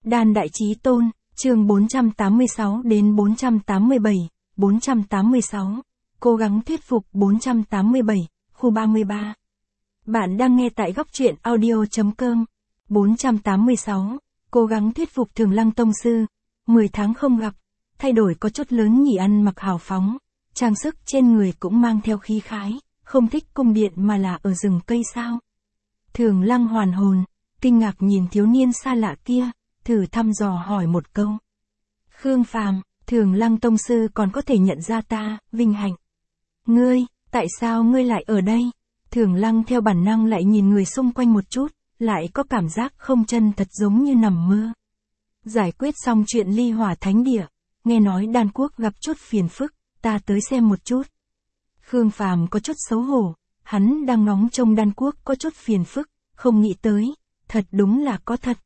Đan Đại Chí Tôn, chương 486 đến 487, 486. Cố gắng thuyết phục 487, khu 33. Bạn đang nghe tại góc truyện audio.com. 486. Cố gắng thuyết phục Thường Lăng Tông Sư. 10 tháng không gặp, thay đổi có chút lớn nhỉ, ăn mặc hào phóng, trang sức trên người cũng mang theo khí khái, không thích cung điện mà là ở rừng cây sao. Thường Lăng hoàn hồn, kinh ngạc nhìn thiếu niên xa lạ kia, thử thăm dò hỏi một câu. Khương Phàm, Thường Lăng Tông Sư còn có thể nhận ra ta, vinh hạnh. Ngươi, tại sao ngươi lại ở đây? Thường Lăng theo bản năng lại nhìn người xung quanh một chút, lại có cảm giác không chân thật, giống như nằm mơ. Giải quyết xong chuyện Ly Hỏa Thánh Địa, nghe nói Đan Quốc gặp chút phiền phức, ta tới xem một chút. Khương Phàm có chút xấu hổ, hắn đang ngóng trông Đan Quốc có chút phiền phức, không nghĩ tới, thật đúng là có thật.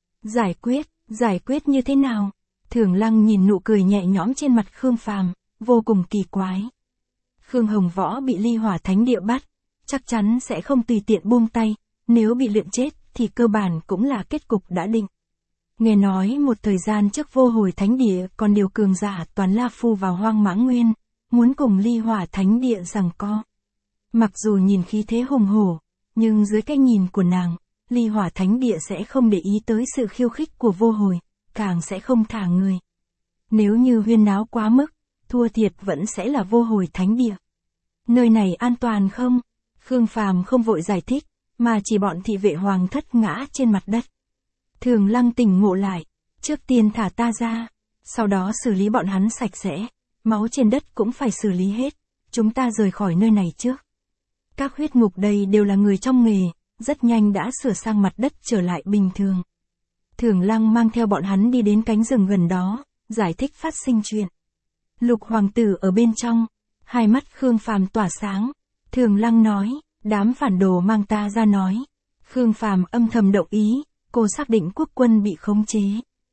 Giải quyết như thế nào? Thường Lăng nhìn nụ cười nhẹ nhõm trên mặt Khương Phàm, vô cùng kỳ quái. Khương Hồng Võ bị Ly Hỏa Thánh Địa bắt, chắc chắn sẽ không tùy tiện buông tay, nếu bị luyện chết thì cơ bản cũng là kết cục đã định. Nghe nói một thời gian trước Vô Hồi Thánh Địa còn điều cường giả toàn La Phu vào Hoang Mã Nguyên, muốn cùng Ly Hỏa Thánh Địa giằng co. Mặc dù nhìn khí thế hùng hổ, nhưng dưới cái nhìn của nàng, Ly Hỏa Thánh Địa sẽ không để ý tới sự khiêu khích của Vô Hồi, càng sẽ không thả người. Nếu như huyên náo quá mức, thua thiệt vẫn sẽ là Vô Hồi Thánh Địa. Nơi này an toàn không? Khương Phàm không vội giải thích, mà chỉ bọn thị vệ hoàng thất ngã trên mặt đất. Thường Lăng tỉnh ngộ lại, trước tiên thả ta ra, sau đó xử lý bọn hắn sạch sẽ, máu trên đất cũng phải xử lý hết, chúng ta rời khỏi nơi này trước. Các huyết ngục đây đều là người trong nghề, rất nhanh đã sửa sang mặt đất trở lại bình thường. Thường Lăng mang theo bọn hắn đi đến cánh rừng gần đó, giải thích phát sinh chuyện. Lục hoàng tử ở bên trong, hai mắt Khương Phàm tỏa sáng. Thường Lăng nói, đám phản đồ mang ta ra nói. Khương Phàm âm thầm động ý, cô xác định quốc quân bị khống chế.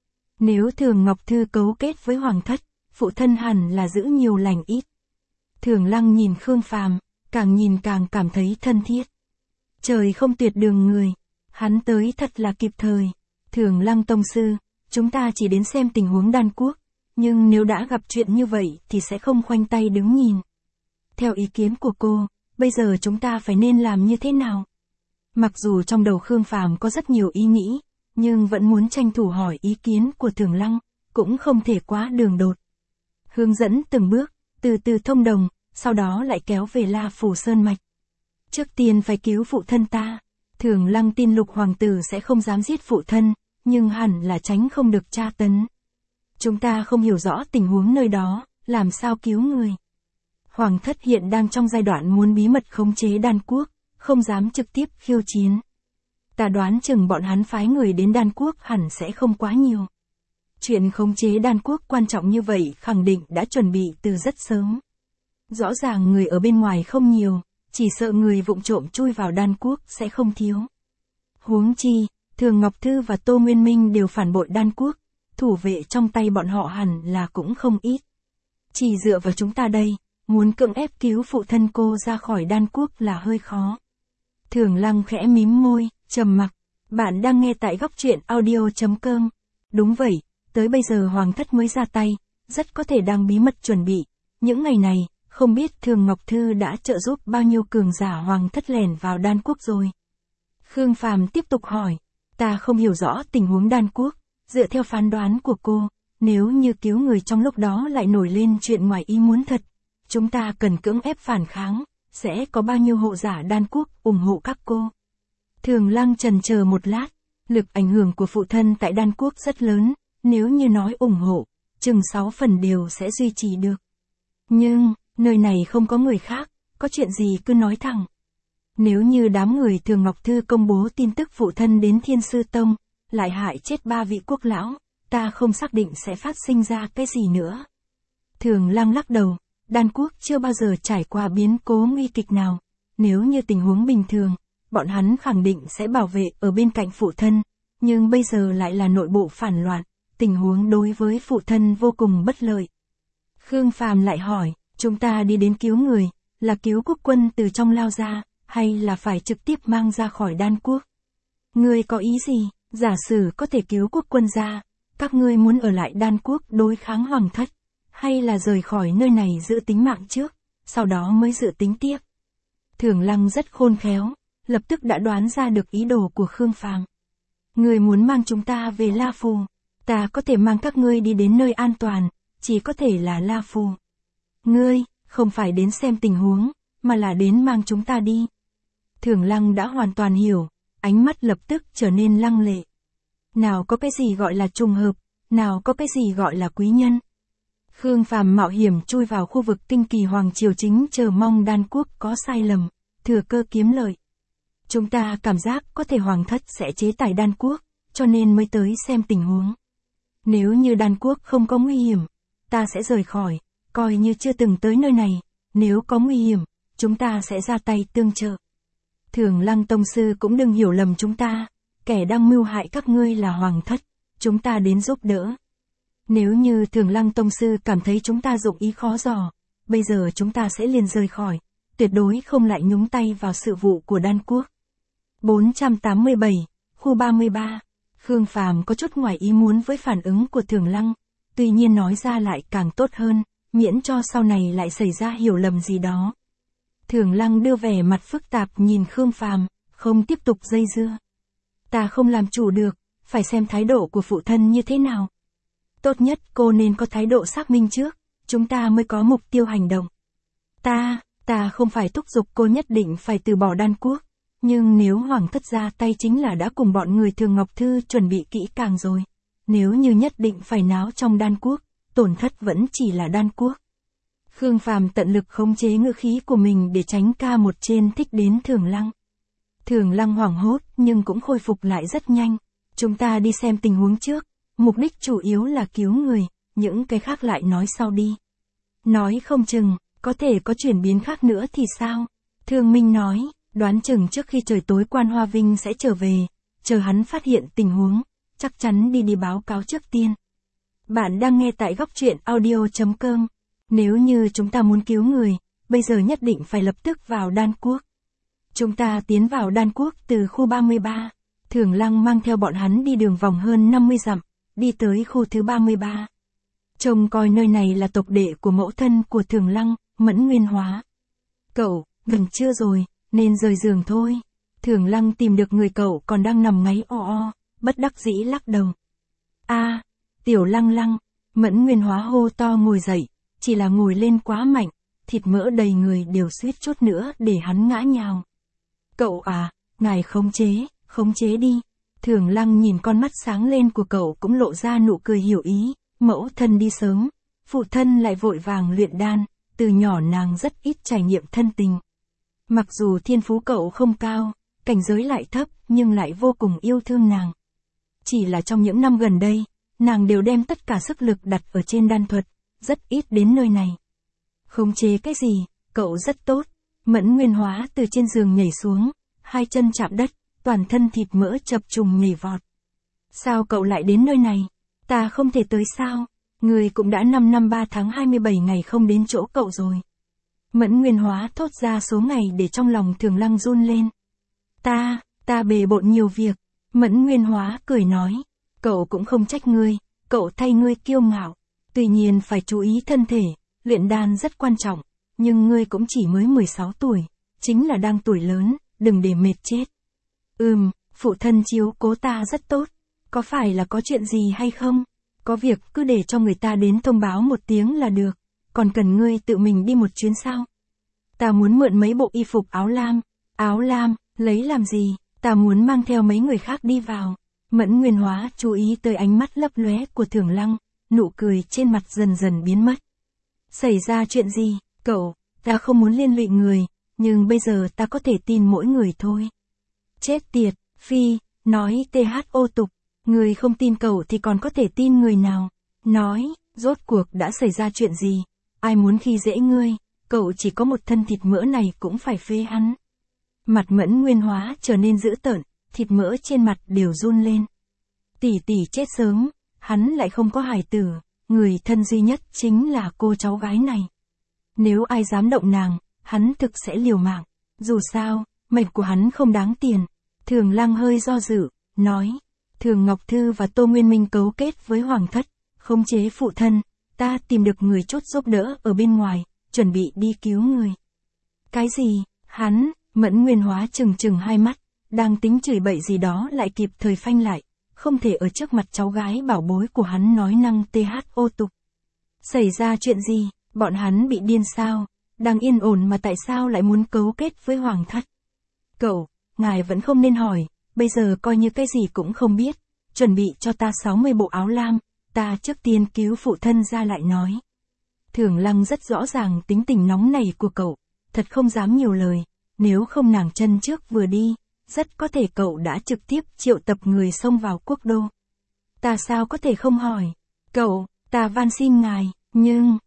Nếu Thường Ngọc Thư cấu kết với hoàng thất, phụ thân hẳn là giữ nhiều lành ít. Thường Lăng nhìn Khương Phàm, càng nhìn càng cảm thấy thân thiết. Trời không tuyệt đường người, hắn tới thật là kịp thời. Thường Lăng Tông Sư, chúng ta chỉ đến xem tình huống Đan Quốc, nhưng nếu đã gặp chuyện như vậy thì sẽ không khoanh tay đứng nhìn. Theo ý kiến của cô, bây giờ chúng ta phải nên làm như thế nào? Mặc dù trong đầu Khương Phàm có rất nhiều ý nghĩ, nhưng vẫn muốn tranh thủ hỏi ý kiến của Thường Lăng, cũng không thể quá đường đột. Hướng dẫn từng bước, từ từ thông đồng, sau đó lại kéo về La Phủ Sơn Mạch. Trước tiên phải cứu phụ thân ta. Thường Lăng tin Lục hoàng tử sẽ không dám giết phụ thân, nhưng hẳn là tránh không được tra tấn. Chúng ta không hiểu rõ tình huống nơi đó, làm sao cứu người. Hoàng thất hiện đang trong giai đoạn muốn bí mật khống chế Đan Quốc, không dám trực tiếp khiêu chiến. Ta đoán chừng bọn hắn phái người đến Đan Quốc hẳn sẽ không quá nhiều. Chuyện khống chế Đan Quốc quan trọng như vậy khẳng định đã chuẩn bị từ rất sớm. Rõ ràng người ở bên ngoài không nhiều, chỉ sợ người vụng trộm chui vào Đan Quốc sẽ không thiếu. Huống chi, Thường Ngọc Thư và Tô Nguyên Minh đều phản bội Đan Quốc, thủ vệ trong tay bọn họ hẳn là cũng không ít. Chỉ dựa vào chúng ta đây, muốn cưỡng ép cứu phụ thân cô ra khỏi Đan Quốc là hơi khó. Thường Lăng khẽ mím môi, trầm mặc. Bạn đang nghe tại góc truyện audio.com. Đúng vậy, tới bây giờ hoàng thất mới ra tay, rất có thể đang bí mật chuẩn bị. Những ngày này, không biết Thường Ngọc Thư đã trợ giúp bao nhiêu cường giả hoàng thất lẻn vào Đan Quốc rồi. Khương Phàm tiếp tục hỏi, ta không hiểu rõ tình huống Đan Quốc, dựa theo phán đoán của cô, nếu như cứu người trong lúc đó lại nổi lên chuyện ngoài ý muốn thật, chúng ta cần cưỡng ép phản kháng, sẽ có bao nhiêu hộ giả Đan Quốc ủng hộ các cô? Thường Lăng chần chờ một lát, lực ảnh hưởng của phụ thân tại Đan Quốc rất lớn, nếu như nói ủng hộ, chừng 6 phần đều sẽ duy trì được. Nhưng, nơi này không có người khác, có chuyện gì cứ nói thẳng. Nếu như đám người Thường Ngọc Thư công bố tin tức phụ thân đến Thiên Sư Tông, lại hại chết 3 vị quốc lão, ta không xác định sẽ phát sinh ra cái gì nữa. Thường Lăng lắc đầu, Đan Quốc chưa bao giờ trải qua biến cố nguy kịch nào, nếu như tình huống bình thường, bọn hắn khẳng định sẽ bảo vệ ở bên cạnh phụ thân, nhưng bây giờ lại là nội bộ phản loạn, tình huống đối với phụ thân vô cùng bất lợi. Khương Phàm lại hỏi, chúng ta đi đến cứu người, là cứu quốc quân từ trong lao ra, hay là phải trực tiếp mang ra khỏi Đan Quốc? Ngươi có ý gì? Giả sử có thể cứu quốc quân ra, các ngươi muốn ở lại Đan quốc đối kháng hoàng thất, hay là rời khỏi nơi này giữ tính mạng trước, sau đó mới dự tính tiếp. Thường Lăng rất khôn khéo, lập tức đã đoán ra được ý đồ của Khương Phàm. Ngươi muốn mang chúng ta về La Phù, ta có thể mang các ngươi đi đến nơi an toàn, chỉ có thể là La Phù. Ngươi, không phải đến xem tình huống, mà là đến mang chúng ta đi. Thường Lăng đã hoàn toàn hiểu, ánh mắt lập tức trở nên lăng lệ. Nào có cái gì gọi là trùng hợp, nào có cái gì gọi là quý nhân. Khương Phàm mạo hiểm chui vào khu vực kinh kỳ hoàng triều chính chờ mong Đan quốc có sai lầm, thừa cơ kiếm lợi. Chúng ta cảm giác có thể hoàng thất sẽ chế tài Đan quốc, cho nên mới tới xem tình huống. Nếu như Đan quốc không có nguy hiểm, ta sẽ rời khỏi, coi như chưa từng tới nơi này, nếu có nguy hiểm, chúng ta sẽ ra tay tương trợ. Thường Lăng tông sư cũng đừng hiểu lầm chúng ta, kẻ đang mưu hại các ngươi là hoàng thất, chúng ta đến giúp đỡ. Nếu như Thường Lăng tông sư cảm thấy chúng ta dụng ý khó dò, bây giờ chúng ta sẽ liền rời khỏi, tuyệt đối không lại nhúng tay vào sự vụ của Đan quốc. 487, khu 33, Khương Phàm có chút ngoài ý muốn với phản ứng của Thường Lăng, tuy nhiên nói ra lại càng tốt hơn, miễn cho sau này lại xảy ra hiểu lầm gì đó. Thường Lăng đưa vẻ mặt phức tạp nhìn Khương Phàm, không tiếp tục dây dưa. Ta không làm chủ được, phải xem thái độ của phụ thân như thế nào. Tốt nhất cô nên có thái độ xác minh trước, chúng ta mới có mục tiêu hành động. Ta không phải thúc giục cô nhất định phải từ bỏ Đan quốc, nhưng nếu hoàng thất ra tay chính là đã cùng bọn người Thường Ngọc Thư chuẩn bị kỹ càng rồi. Nếu như nhất định phải náo trong Đan quốc, tổn thất vẫn chỉ là Đan quốc. Khương Phàm tận lực khống chế ngữ khí của mình để tránh ca một trên thích đến Thường Lăng. Thường Lăng hoảng hốt nhưng cũng khôi phục lại rất nhanh. Chúng ta đi xem tình huống trước, mục đích chủ yếu là cứu người, những cái khác lại nói sau đi. Nói không chừng, có thể có chuyển biến khác nữa thì sao? Thương Minh nói, đoán chừng trước khi trời tối Quan Hoa Vinh sẽ trở về, chờ hắn phát hiện tình huống, chắc chắn đi báo cáo trước tiên. Bạn đang nghe tại góc truyện audio.com. Nếu như chúng ta muốn cứu người, bây giờ nhất định phải lập tức vào Đan quốc. Chúng ta tiến vào Đan quốc từ khu 33. Thường Lăng mang theo bọn hắn đi đường vòng hơn 50 dặm, đi tới khu thứ 33. Trông coi nơi này là tộc đệ của mẫu thân của Thường Lăng, Mẫn Nguyên Hóa. Cậu, gần trưa rồi, nên rời giường thôi. Thường Lăng tìm được người cậu còn đang nằm ngáy o, bất đắc dĩ lắc đầu. Tiểu Lăng Lăng, Mẫn Nguyên Hóa hô to ngồi dậy, chỉ là ngồi lên quá mạnh, thịt mỡ đầy người đều suýt chút nữa để hắn ngã nhào. Cậu ngài khống chế đi. Thường Lăng nhìn con mắt sáng lên của cậu cũng lộ ra nụ cười hiểu ý, mẫu thân đi sớm, phụ thân lại vội vàng luyện đan, từ nhỏ nàng rất ít trải nghiệm thân tình. Mặc dù thiên phú cậu không cao, cảnh giới lại thấp, nhưng lại vô cùng yêu thương nàng. Chỉ là trong những năm gần đây, nàng đều đem tất cả sức lực đặt ở trên đan thuật, rất ít đến nơi này. Khống chế cái gì, cậu rất tốt. Mẫn Nguyên Hóa từ trên giường nhảy xuống, hai chân chạm đất, toàn thân thịt mỡ chập trùng nhảy vọt. Sao cậu lại đến nơi này? Ta không thể tới sao? Người cũng đã 5 năm 3 tháng 27 ngày không đến chỗ cậu rồi. Mẫn Nguyên Hóa thốt ra số ngày để trong lòng Thường Lăng run lên. Ta bề bộn nhiều việc. Mẫn Nguyên Hóa cười nói. Cậu cũng không trách ngươi, cậu thay ngươi kiêu ngạo. Tuy nhiên phải chú ý thân thể, luyện đan rất quan trọng, nhưng ngươi cũng chỉ mới 16 tuổi, chính là đang tuổi lớn, đừng để mệt chết. Phụ thân chiếu cố ta rất tốt, có phải là có chuyện gì hay không? Có việc cứ để cho người ta đến thông báo một tiếng là được, còn cần ngươi tự mình đi một chuyến sao? Ta muốn mượn mấy bộ y phục áo lam, lấy làm gì? Ta muốn mang theo mấy người khác đi vào. Mẫn Nguyên Hóa chú ý tới ánh mắt lấp lóe của Thường Lăng, nụ cười trên mặt dần dần biến mất. Xảy ra chuyện gì, cậu? Ta không muốn liên lụy người, nhưng bây giờ ta có thể tin mỗi người thôi. Chết tiệt, Phi, nói THO tục, người không tin cậu thì còn có thể tin người nào? Nói, rốt cuộc đã xảy ra chuyện gì? Ai muốn khi dễ ngươi, cậu chỉ có một thân thịt mỡ này cũng phải phê hắn. Mặt Mẫn Nguyên Hóa trở nên dữ tợn, thịt mỡ trên mặt đều run lên. Tỷ chết sớm, hắn lại không có hài tử, người thân duy nhất chính là cô cháu gái này. Nếu ai dám động nàng, hắn thực sẽ liều mạng. Dù sao, mệnh của hắn không đáng tiền. Thường Lăng hơi do dự, nói. Thường Ngọc Thư và Tô Nguyên Minh cấu kết với Hoàng thất, khống chế phụ thân, ta tìm được người chốt giúp đỡ ở bên ngoài, chuẩn bị đi cứu người. Cái gì? Hắn, Mẫn Nguyên Hóa trừng hai mắt, đang tính chửi bậy gì đó lại kịp thời phanh lại, không thể ở trước mặt cháu gái bảo bối của hắn nói năng thô tục. Xảy ra chuyện gì, bọn hắn bị điên sao, đang yên ổn mà tại sao lại muốn cấu kết với Hoàng thất? Cậu, ngài vẫn không nên hỏi, bây giờ coi như cái gì cũng không biết, chuẩn bị cho ta 60 bộ áo lam, ta trước tiên cứu phụ thân ra lại nói. Thường Lăng rất rõ ràng tính tình nóng này của cậu, thật không dám nhiều lời, nếu không nàng chân trước vừa đi, rất có thể cậu đã trực tiếp triệu tập người xông vào quốc đô. Ta sao có thể không hỏi? Cậu, ta van xin ngài, nhưng,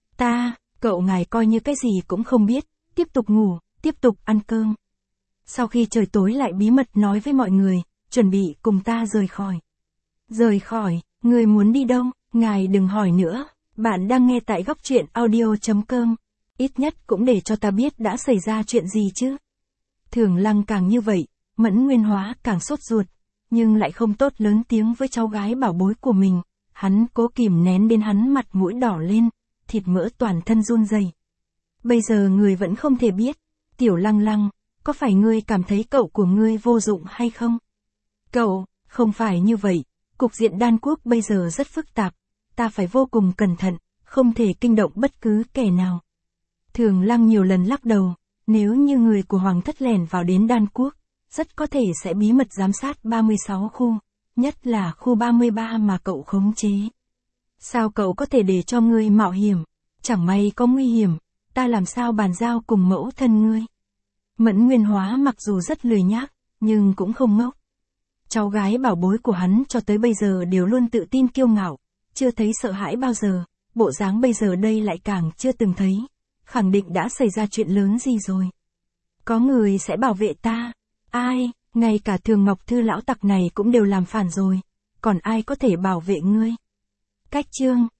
cậu ngài coi như cái gì cũng không biết, tiếp tục ngủ, tiếp tục ăn cơm. Sau khi trời tối lại bí mật nói với mọi người, chuẩn bị cùng ta rời khỏi. Rời khỏi, người muốn đi đâu? Ngài đừng hỏi nữa, bạn đang nghe tại góc truyện audio.com. Ít nhất cũng để cho ta biết đã xảy ra chuyện gì chứ. Thường Lăng càng như vậy, Mẫn Nguyên Hóa càng sốt ruột, nhưng lại không tốt lớn tiếng với cháu gái bảo bối của mình. Hắn cố kìm nén đến hắn mặt mũi đỏ lên, thịt mỡ toàn thân run rẩy. Bây giờ người vẫn không thể biết, Tiểu Lăng Lăng, có phải ngươi cảm thấy cậu của ngươi vô dụng hay không? Cậu, không phải như vậy, cục diện đan quốc bây giờ rất phức tạp, ta phải vô cùng cẩn thận, không thể kinh động bất cứ kẻ nào. Thường Lăng nhiều lần lắc đầu, nếu như người của Hoàng thất lẻn vào đến đan quốc, rất có thể sẽ bí mật giám sát 36 khu, nhất là khu 33 mà cậu khống chế. Sao cậu có thể để cho ngươi mạo hiểm? Chẳng may có nguy hiểm, ta làm sao bàn giao cùng mẫu thân ngươi? Mẫn Nguyên Hóa mặc dù rất lười nhác, nhưng cũng không ngốc. Cháu gái bảo bối của hắn cho tới bây giờ đều luôn tự tin kiêu ngạo, chưa thấy sợ hãi bao giờ, bộ dáng bây giờ đây lại càng chưa từng thấy, khẳng định đã xảy ra chuyện lớn gì rồi. Có người sẽ bảo vệ ta, ai, ngay cả Thường Ngọc Thư lão tặc này cũng đều làm phản rồi, còn ai có thể bảo vệ ngươi? Cách chương